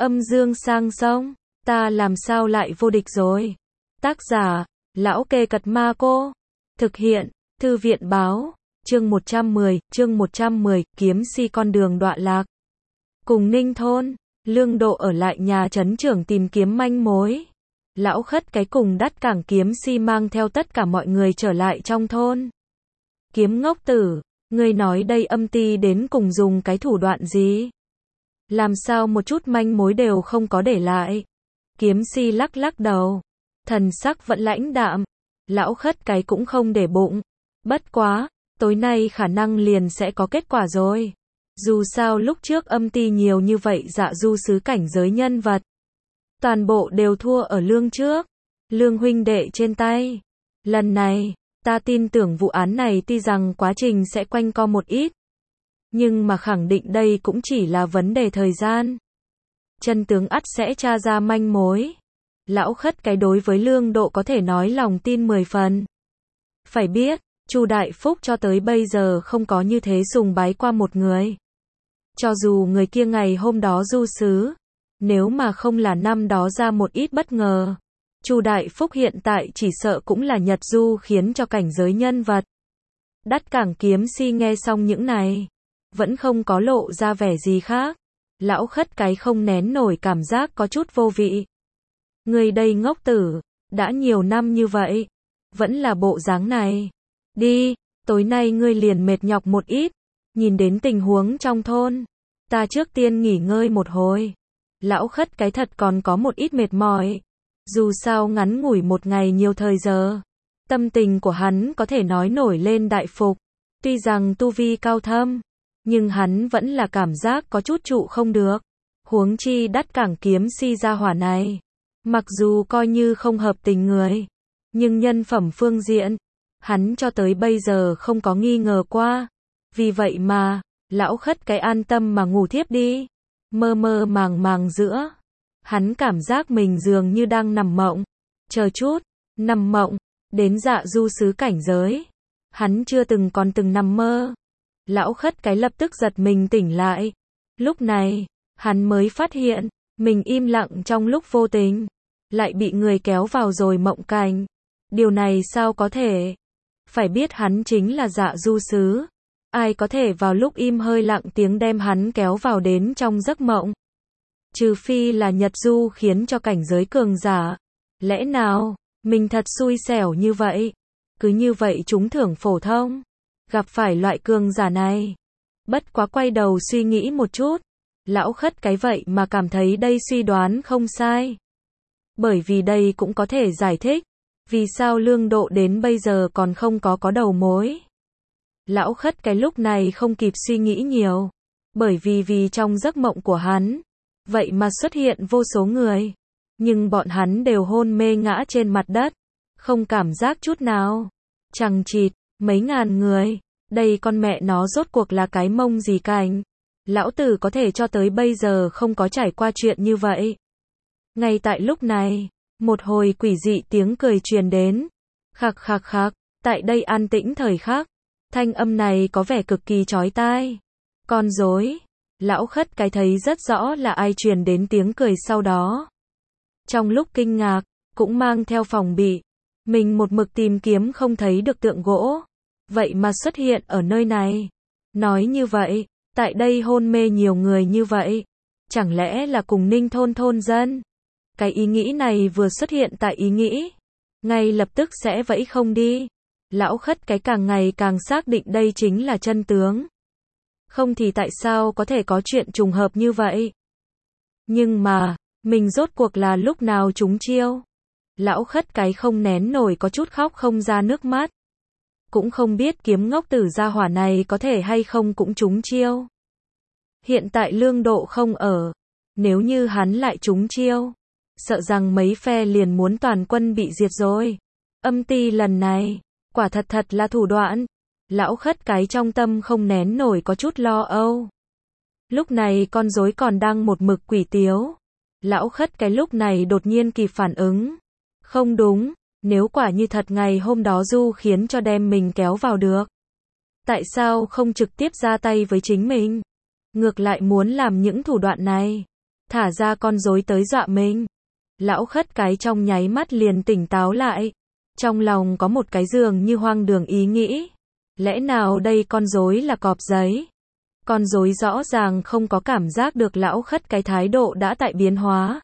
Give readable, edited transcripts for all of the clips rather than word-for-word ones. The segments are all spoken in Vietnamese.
Âm dương sang sông, ta làm sao lại vô địch rồi. Tác giả, Lão Kê Cật Ma Cô. Thực hiện, Thư viện báo. Chương 110, kiếm si con đường đọa lạc. Cùng Ninh thôn, Lương Độ ở lại nhà trấn trưởng tìm kiếm manh mối. Lão Khất cái cùng Đắt Cảng kiếm si mang theo tất cả mọi người trở lại trong thôn. Kiếm ngốc tử, ngươi nói đây âm ti đến cùng dùng cái thủ đoạn gì? Làm sao một chút manh mối đều không có để lại? Kiếm si lắc lắc đầu, thần sắc vẫn lãnh đạm. Lão Khất cái cũng không để bụng. Bất quá, tối nay khả năng liền sẽ có kết quả rồi. Dù sao lúc trước âm ti nhiều như vậy dạ du sứ cảnh giới nhân vật, toàn bộ đều thua ở Lương trước. Lương huynh đệ trên tay. Lần này, ta tin tưởng vụ án này tuy rằng quá trình sẽ quanh co một ít, nhưng mà khẳng định đây cũng chỉ là vấn đề thời gian. Chân tướng ắt sẽ tra ra manh mối. Lão Khất cái đối với Lương Độ có thể nói lòng tin 10 phần. Phải biết, Chu Đại Phúc cho tới bây giờ không có như thế sùng bái qua một người. Cho dù người kia ngày hôm đó du sứ, nếu mà không là năm đó ra một ít bất ngờ, Chu Đại Phúc hiện tại chỉ sợ cũng là nhật du khiến cho cảnh giới nhân vật. Đắt Cảng kiếm si nghe xong những này, vẫn không có lộ ra vẻ gì khác. Lão Khất cái không nén nổi cảm giác có chút vô vị. Người đây ngốc tử, đã nhiều năm như vậy, vẫn là bộ dáng này. Đi, tối nay ngươi liền mệt nhọc một ít, nhìn đến tình huống trong thôn, ta trước tiên nghỉ ngơi một hồi. Lão Khất cái thật còn có một ít mệt mỏi. Dù sao ngắn ngủi một ngày nhiều thời giờ, tâm tình của hắn có thể nói nổi lên đại phục. Tuy rằng tu vi cao thâm, nhưng hắn vẫn là cảm giác có chút trụ không được. Huống chi Đắt Cảng kiếm si gia hỏa này, mặc dù coi như không hợp tình người, nhưng nhân phẩm phương diện, hắn cho tới bây giờ không có nghi ngờ qua. Vì vậy mà, Lão Khất cái an tâm mà ngủ thiếp đi. Mơ mơ màng màng giữa, hắn cảm giác mình dường như đang nằm mộng. Chờ chút, nằm mộng, đến dạ du sứ cảnh giới. Hắn chưa còn từng nằm mơ. Lão Khất cái lập tức giật mình tỉnh lại. Lúc này, hắn mới phát hiện, mình im lặng trong lúc vô tình, lại bị người kéo vào rồi mộng cảnh. Điều này sao có thể? Phải biết hắn chính là dạ du sứ. Ai có thể vào lúc im hơi lặng tiếng đem hắn kéo vào đến trong giấc mộng? Trừ phi là nhật du khiến cho cảnh giới cường giả. Lẽ nào, mình thật xui xẻo như vậy? Cứ như vậy trúng thưởng phổ thông, gặp phải loại cường giả này. Bất quá quay đầu suy nghĩ một chút, Lão Khất cái vậy mà cảm thấy đây suy đoán không sai. Bởi vì đây cũng có thể giải thích vì sao Lương Độ đến bây giờ còn không có đầu mối. Lão Khất cái lúc này không kịp suy nghĩ nhiều, bởi vì trong giấc mộng của hắn, vậy mà xuất hiện vô số người, nhưng bọn hắn đều hôn mê ngã trên mặt đất, không cảm giác chút nào. Chằng chịt, mấy ngàn người, đây con mẹ nó rốt cuộc là cái mông gì cảnh. Lão tử có thể cho tới bây giờ không có trải qua chuyện như vậy. Ngay tại lúc này, một hồi quỷ dị tiếng cười truyền đến. Khạc khạc khạc, tại đây an tĩnh thời khắc, thanh âm này có vẻ cực kỳ chói tai. Con rối. Lão Khất cái thấy rất rõ là ai truyền đến tiếng cười sau đó. Trong lúc kinh ngạc, cũng mang theo phòng bị, mình một mực tìm kiếm không thấy được tượng gỗ, vậy mà xuất hiện ở nơi này. Nói như vậy, tại đây hôn mê nhiều người như vậy, chẳng lẽ là cùng Ninh thôn thôn dân? Cái ý nghĩ này vừa xuất hiện tại ý nghĩ, ngay lập tức sẽ vẫy không đi. Lão Khất cái càng ngày càng xác định đây chính là chân tướng. Không thì tại sao có thể có chuyện trùng hợp như vậy? Nhưng mà, mình rốt cuộc là lúc nào trúng chiêu? Lão Khất cái không nén nổi có chút khóc không ra nước mắt. Cũng không biết kiếm ngốc tử gia hỏa này có thể hay không cũng trúng chiêu. Hiện tại Lương Độ không ở, nếu như hắn lại trúng chiêu, sợ rằng mấy phe liền muốn toàn quân bị diệt rồi. Âm ti lần này, quả thật là thủ đoạn. Lão Khất cái trong tâm không nén nổi có chút lo âu. Lúc này con rối còn đang một mực quỷ tiếu. Lão Khất cái lúc này đột nhiên kịp phản ứng. Không đúng, nếu quả như thật ngày hôm đó du khiến cho đem mình kéo vào được, tại sao không trực tiếp ra tay với chính mình? Ngược lại muốn làm những thủ đoạn này. thả ra con rối tới dọa mình. Lão khất cái trong nháy mắt liền tỉnh táo lại. Trong lòng có một cái dường như hoang đường ý nghĩ. Lẽ nào đây con rối là cọp giấy? Con rối rõ ràng không có cảm giác được lão khất cái thái độ đã tại biến hóa.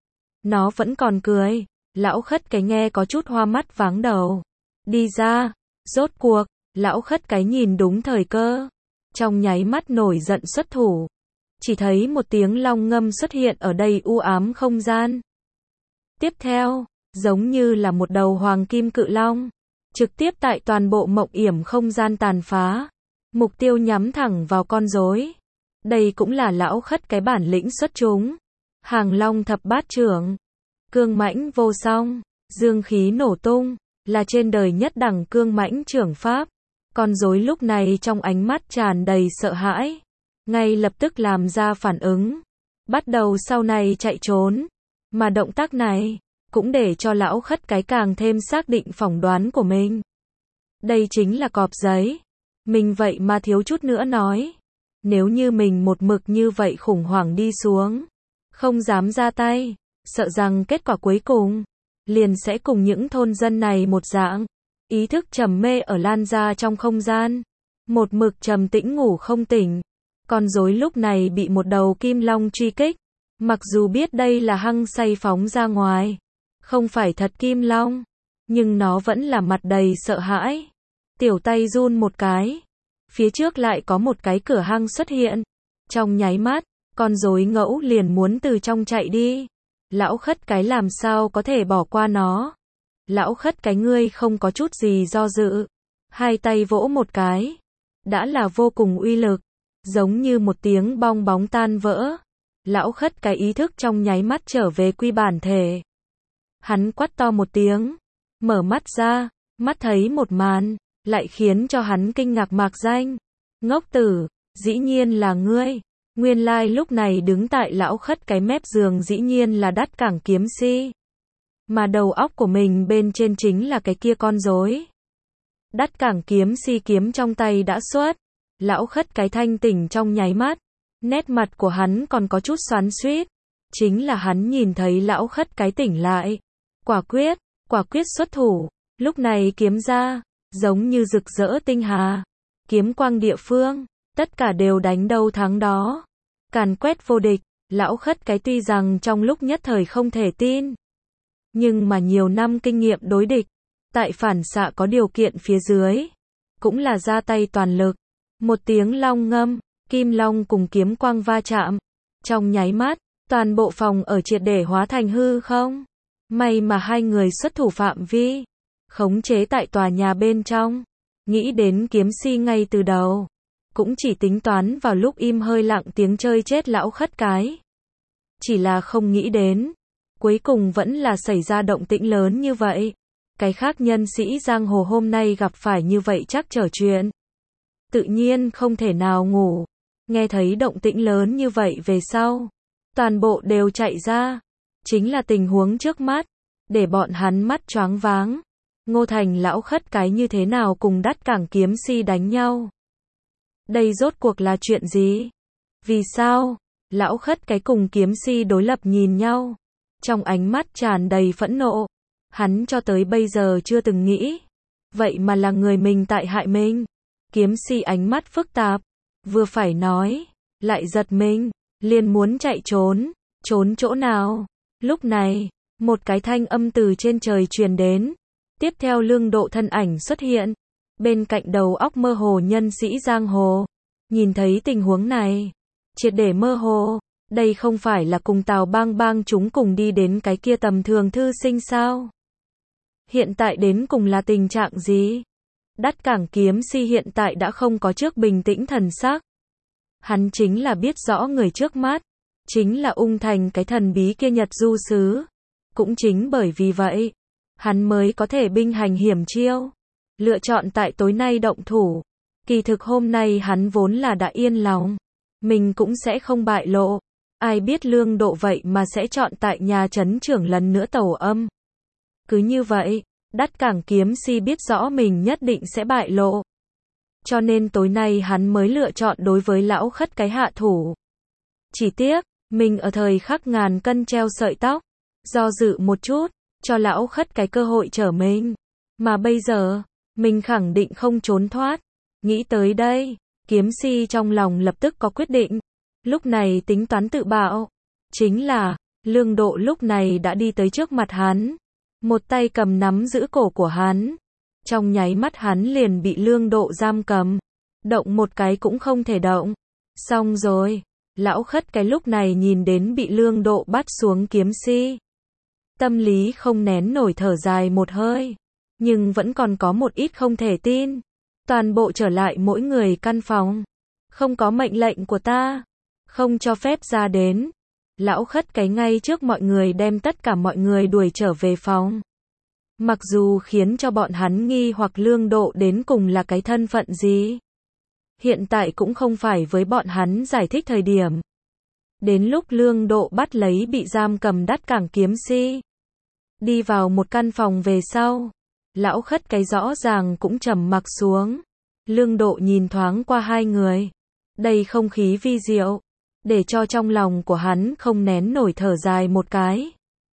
Nó vẫn còn cười. Lão khất cái nghe có chút hoa mắt váng đầu. Đi ra. Rốt cuộc, lão khất cái nhìn đúng thời cơ. Trong nháy mắt nổi giận xuất thủ. Chỉ thấy một tiếng long ngâm xuất hiện ở đây u ám không gian. Tiếp theo, giống như là một đầu hoàng kim cự long, trực tiếp tại toàn bộ mộng yểm không gian tàn phá. Mục tiêu nhắm thẳng vào con rối. Đây cũng là lão khất cái bản lĩnh xuất chúng. Hàng long thập bát trưởng. Cương mãnh vô song. Dương khí nổ tung. Là trên đời nhất đẳng cương mãnh trưởng pháp. Con rối lúc này trong ánh mắt tràn đầy sợ hãi. Ngay lập tức làm ra phản ứng. Bắt đầu sau này chạy trốn. Mà động tác này cũng để cho lão khất cái càng thêm xác định phỏng đoán của mình. Đây chính là cọp giấy. Mình vậy mà thiếu chút nữa nói. Nếu như mình một mực như vậy khủng hoảng đi xuống, không dám ra tay, sợ rằng kết quả cuối cùng liền sẽ cùng những thôn dân này một dạng. Ý thức trầm mê ở lan ra trong không gian. Một mực trầm tĩnh ngủ không tỉnh. Con rối lúc này bị một đầu kim long truy kích. Mặc dù biết đây là hăng say phóng ra ngoài, không phải thật kim long, nhưng nó vẫn là mặt đầy sợ hãi. Tiểu tay run một cái. Phía trước lại có một cái cửa hang xuất hiện. Trong nháy mắt, con rối ngẫu liền muốn từ trong chạy đi. Lão khất cái làm sao có thể bỏ qua nó. Lão khất cái ngươi không có chút gì do dự. Hai tay vỗ một cái. Đã là vô cùng uy lực. Giống như một tiếng bong bóng tan vỡ. Lão khất cái ý thức trong nháy mắt trở về quy bản thể. Hắn quát to một tiếng. Mở mắt ra. Mắt thấy một màn. Lại khiến cho hắn kinh ngạc mạc danh. Ngốc tử. Dĩ nhiên là ngươi. Nguyên lai lúc này đứng tại lão khất cái mép giường dĩ nhiên là Đắt Cảng Kiếm Si. Mà đầu óc của mình bên trên chính là cái kia con rối. Đắt Cảng Kiếm Si kiếm trong tay đã xuất. Lão khất cái thanh tỉnh trong nháy mắt. Nét mặt của hắn còn có chút xoắn xuýt. Chính là hắn nhìn thấy lão khất cái tỉnh lại. Quả quyết xuất thủ. Lúc này kiếm ra, giống như rực rỡ tinh hà. Kiếm quang địa phương, tất cả đều đánh đâu thắng đó. Càn quét vô địch. Lão khất cái tuy rằng trong lúc nhất thời không thể tin, nhưng mà nhiều năm kinh nghiệm đối địch, tại phản xạ có điều kiện phía dưới, cũng là ra tay toàn lực. Một tiếng long ngâm, kim long cùng kiếm quang va chạm. Trong nháy mắt, toàn bộ phòng ở triệt để hóa thành hư không. May mà hai người xuất thủ phạm vi, khống chế tại tòa nhà bên trong. Nghĩ đến kiếm si ngay từ đầu, cũng chỉ tính toán vào lúc im hơi lặng tiếng chơi chết lão khất cái. Chỉ là không nghĩ đến, cuối cùng vẫn là xảy ra động tĩnh lớn như vậy. Cái khác nhân sĩ giang hồ hôm nay gặp phải như vậy chắc trở chuyện. Tự nhiên không thể nào ngủ. Nghe thấy động tĩnh lớn như vậy về sau, toàn bộ đều chạy ra. Chính là tình huống trước mắt, để bọn hắn mắt choáng váng. Ngô Thành lão khất cái như thế nào cùng Đắt Cảng Kiếm Si đánh nhau? Đây rốt cuộc là chuyện gì? Vì sao? Lão khất cái cùng kiếm si đối lập nhìn nhau. Trong ánh mắt tràn đầy phẫn nộ. Hắn cho tới bây giờ chưa từng nghĩ. Vậy mà là người mình tại hại mình. Kiếm si ánh mắt phức tạp. Vừa phải nói. Lại giật mình. Liền muốn chạy trốn. Trốn chỗ nào? Lúc này, một cái thanh âm từ trên trời truyền đến. Tiếp theo Lương Độ thân ảnh xuất hiện. Bên cạnh đầu óc mơ hồ nhân sĩ giang hồ. Nhìn thấy tình huống này. Triệt để mơ hồ. Đây không phải là cùng Tào Bang Bang chúng cùng đi đến cái kia tầm thường thư sinh sao? Hiện tại đến cùng là tình trạng gì? Đắt Cảng Kiếm Si hiện tại đã không có trước bình tĩnh thần sắc. Hắn chính là biết rõ người trước mắt. Chính là Ung Thành cái thần bí kia Nhật Du Sứ. Cũng chính bởi vì vậy, hắn mới có thể binh hành hiểm chiêu. Lựa chọn tại tối nay động thủ. Kỳ thực hôm nay hắn vốn là đã yên lòng. Mình cũng sẽ không bại lộ. Ai biết Lương Độ vậy mà sẽ chọn tại nhà trấn trưởng lần nữa tẩu âm. Cứ như vậy, Đắt Cảng Kiếm Si biết rõ mình nhất định sẽ bại lộ. Cho nên tối nay hắn mới lựa chọn đối với lão khất cái hạ thủ. Chỉ tiếc, Mình ở thời khắc ngàn cân treo sợi tóc, do dự một chút, cho lão khất cái cơ hội trở mình. Mà bây giờ, mình khẳng định không trốn thoát. Nghĩ tới đây, kiếm si trong lòng lập tức có quyết định. Lúc này tính toán tự bạo. Chính là, Lương Độ lúc này đã đi tới trước mặt hắn. Một tay cầm nắm giữ cổ của hắn. Trong nháy mắt hắn liền bị Lương Độ giam cầm. Động một cái cũng không thể động. Xong rồi, lão khất cái lúc này nhìn đến bị Lương Độ bắt xuống kiếm si. Tâm lý không nén nổi thở dài một hơi. Nhưng vẫn còn có một ít không thể tin. Toàn bộ trở lại mỗi người căn phòng. Không có mệnh lệnh của ta. Không cho phép ra đến. Lão khất cái ngay trước mọi người đem tất cả mọi người đuổi trở về phòng. Mặc dù khiến cho bọn hắn nghi hoặc Lương Độ đến cùng là cái thân phận gì. Hiện tại cũng không phải với bọn hắn giải thích thời điểm. Đến lúc Lương Độ bắt lấy bị giam cầm đắt cảng kiếm si. Đi vào một căn phòng về sau. Lão khất cái rõ ràng cũng trầm mặc xuống. Lương Độ nhìn thoáng qua hai người. Đây không khí vi diệu. Để cho trong lòng của hắn không nén nổi thở dài một cái.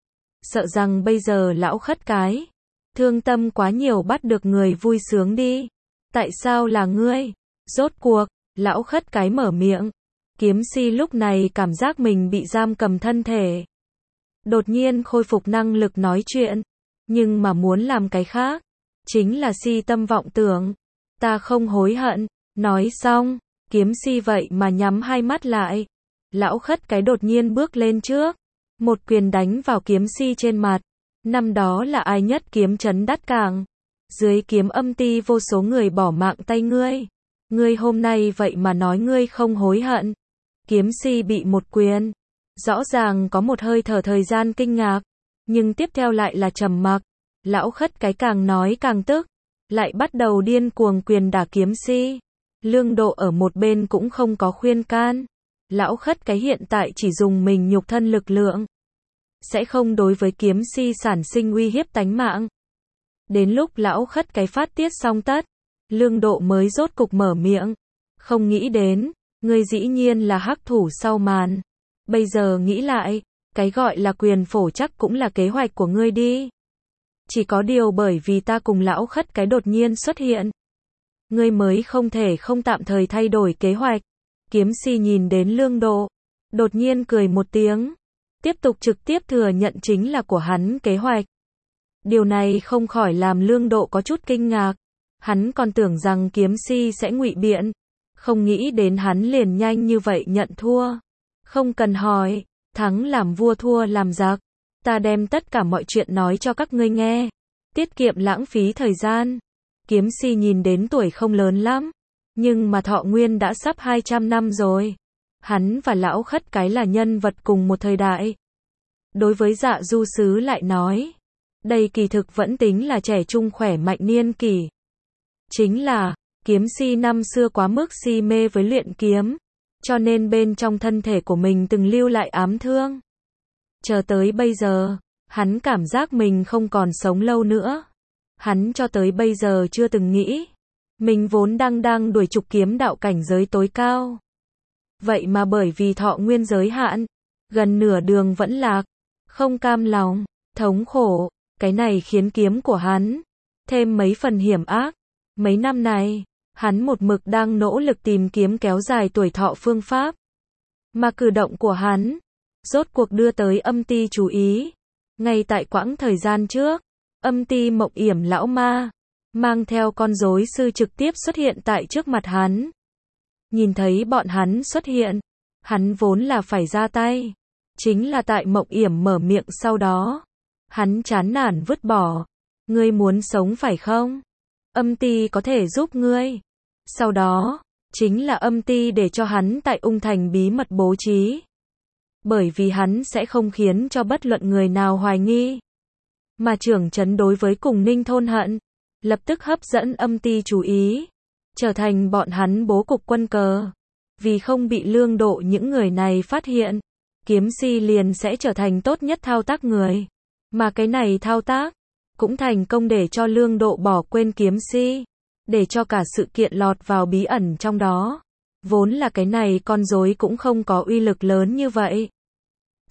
Sợ rằng bây giờ lão khất cái. Thương tâm quá nhiều bắt được người vui sướng đi. Tại sao là ngươi? Rốt cuộc, lão khất cái mở miệng. Kiếm si lúc này cảm giác mình bị giam cầm thân thể. Đột nhiên khôi phục năng lực nói chuyện. Nhưng mà muốn làm cái khác. Chính là si tâm vọng tưởng. Ta không hối hận. Nói xong, kiếm si vậy mà nhắm hai mắt lại. Lão khất cái đột nhiên bước lên trước. Một quyền đánh vào kiếm si trên mặt. Năm đó là ai nhất kiếm trấn đắt cảng. Dưới kiếm âm ti vô số người bỏ mạng tay ngươi. Ngươi hôm nay vậy mà nói ngươi không hối hận. Kiếm si bị một quyền. Rõ ràng có một hơi thở thời gian kinh ngạc. Nhưng tiếp theo lại là trầm mặc. Lão khất cái càng nói càng tức. Lại bắt đầu điên cuồng quyền đả kiếm si. Lương Độ ở một bên cũng không có khuyên can. Lão khất cái hiện tại chỉ dùng mình nhục thân lực lượng. Sẽ không đối với kiếm si sản sinh uy hiếp tánh mạng. Đến lúc lão khất cái phát tiết xong tất. Lương Độ mới rốt cục mở miệng. Không nghĩ đến, ngươi dĩ nhiên là hắc thủ sau màn. Bây giờ nghĩ lại, cái gọi là quyền phổ chắc cũng là kế hoạch của ngươi đi. Chỉ có điều bởi vì ta cùng lão khất cái đột nhiên xuất hiện. Ngươi mới không thể không tạm thời thay đổi kế hoạch. Kiếm si nhìn đến Lương Độ. Đột nhiên cười một tiếng. Tiếp tục trực tiếp thừa nhận chính là của hắn kế hoạch. Điều này không khỏi làm Lương Độ có chút kinh ngạc. Hắn còn tưởng rằng kiếm si sẽ ngụy biện. Không nghĩ đến hắn liền nhanh như vậy nhận thua. Không cần hỏi. Thắng làm vua thua làm giặc. Ta đem tất cả mọi chuyện nói cho các ngươi nghe. Tiết kiệm lãng phí thời gian. Kiếm si nhìn đến tuổi không lớn lắm. Nhưng mà thọ nguyên đã sắp 200 năm rồi. Hắn và lão khất cái là nhân vật cùng một thời đại. Đối với Dạ Du Sứ lại nói. Đây kỳ thực vẫn tính là trẻ trung khỏe mạnh niên kỷ. Chính là, kiếm si năm xưa quá mức si mê với luyện kiếm. Cho nên bên trong thân thể của mình từng lưu lại ám thương. Chờ tới bây giờ, hắn cảm giác mình không còn sống lâu nữa. Hắn cho tới bây giờ chưa từng nghĩ. Mình vốn đang đuổi trục kiếm đạo cảnh giới tối cao. Vậy mà bởi vì thọ nguyên giới hạn, gần nửa đường vẫn lạc, không cam lòng, thống khổ, cái này khiến kiếm của hắn thêm mấy phần hiểm ác. Mấy năm này, hắn một mực đang nỗ lực tìm kiếm kéo dài tuổi thọ phương pháp. Mà cử động của hắn, rốt cuộc đưa tới âm ti chú ý. Ngay tại quãng thời gian trước, âm ti Mộng Yểm lão ma, mang theo con rối sư trực tiếp xuất hiện tại trước mặt hắn. Nhìn thấy bọn hắn xuất hiện, hắn vốn là phải ra tay. Chính là tại Mộng Yểm mở miệng sau đó. Hắn chán nản vứt bỏ. Ngươi muốn sống phải không? Âm ti có thể giúp ngươi. Sau đó, chính là âm ti để cho hắn tại Ung Thành bí mật bố trí. Bởi vì hắn sẽ không khiến cho bất luận người nào hoài nghi. Mà trưởng trấn đối với cùng Ninh Thôn Hận, lập tức hấp dẫn âm ti chú ý. Trở thành bọn hắn bố cục quân cờ. Vì không bị Lương Độ những người này phát hiện, kiếm si liền sẽ trở thành tốt nhất thao tác người. Mà cái này thao tác, cũng thành công để cho Lương Độ bỏ quên kiếm si. Để cho cả sự kiện lọt vào bí ẩn trong đó. Vốn là cái này con rối cũng không có uy lực lớn như vậy.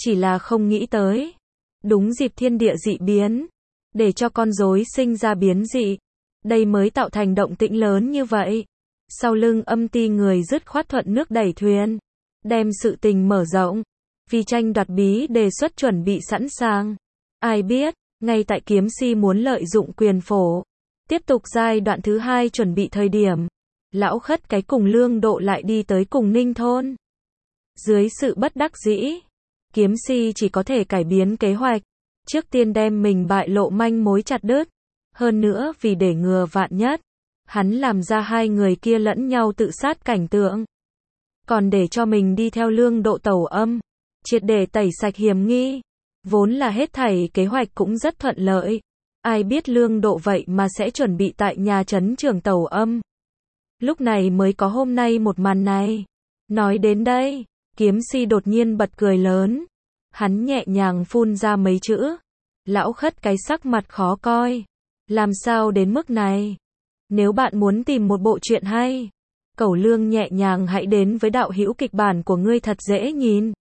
chỉ là không nghĩ tới. Đúng dịp thiên địa dị biến, để cho con rối sinh ra biến dị, đây mới tạo thành động tĩnh lớn như vậy. Sau lưng Âm Ti người dứt khoát thuận nước đẩy thuyền, đem sự tình mở rộng, vì tranh đoạt bí đề xuất chuẩn bị sẵn sàng. Ai biết, ngay tại Kiếm Si muốn lợi dụng quyền phổ, tiếp tục giai đoạn thứ 2 chuẩn bị thời điểm, Lão Khất Cái cùng Lương Độ lại đi tới cùng Ninh thôn. Dưới sự bất đắc dĩ, Kiếm Si chỉ có thể cải biến kế hoạch, trước tiên đem mình bại lộ manh mối chặt đứt. Hơn nữa vì để ngừa vạn nhất, hắn làm ra hai người kia lẫn nhau tự sát cảnh tượng. Còn để cho mình đi theo Lương Độ tẩu âm, triệt để tẩy sạch hiểm nghi. Vốn là hết thảy kế hoạch cũng rất thuận lợi. Ai biết Lương Độ vậy mà sẽ chuẩn bị tại nhà trấn trưởng tẩu âm. Lúc này mới có hôm nay một màn này. Nói đến đây, Kiếm Si đột nhiên bật cười lớn. Hắn nhẹ nhàng phun ra mấy chữ. Lão Khất Cái sắc mặt khó coi. Làm sao đến mức này? Nếu bạn muốn tìm một bộ truyện hay, Cẩu Lương nhẹ nhàng hãy đến với đạo hữu kịch bản của ngươi thật dễ nhìn.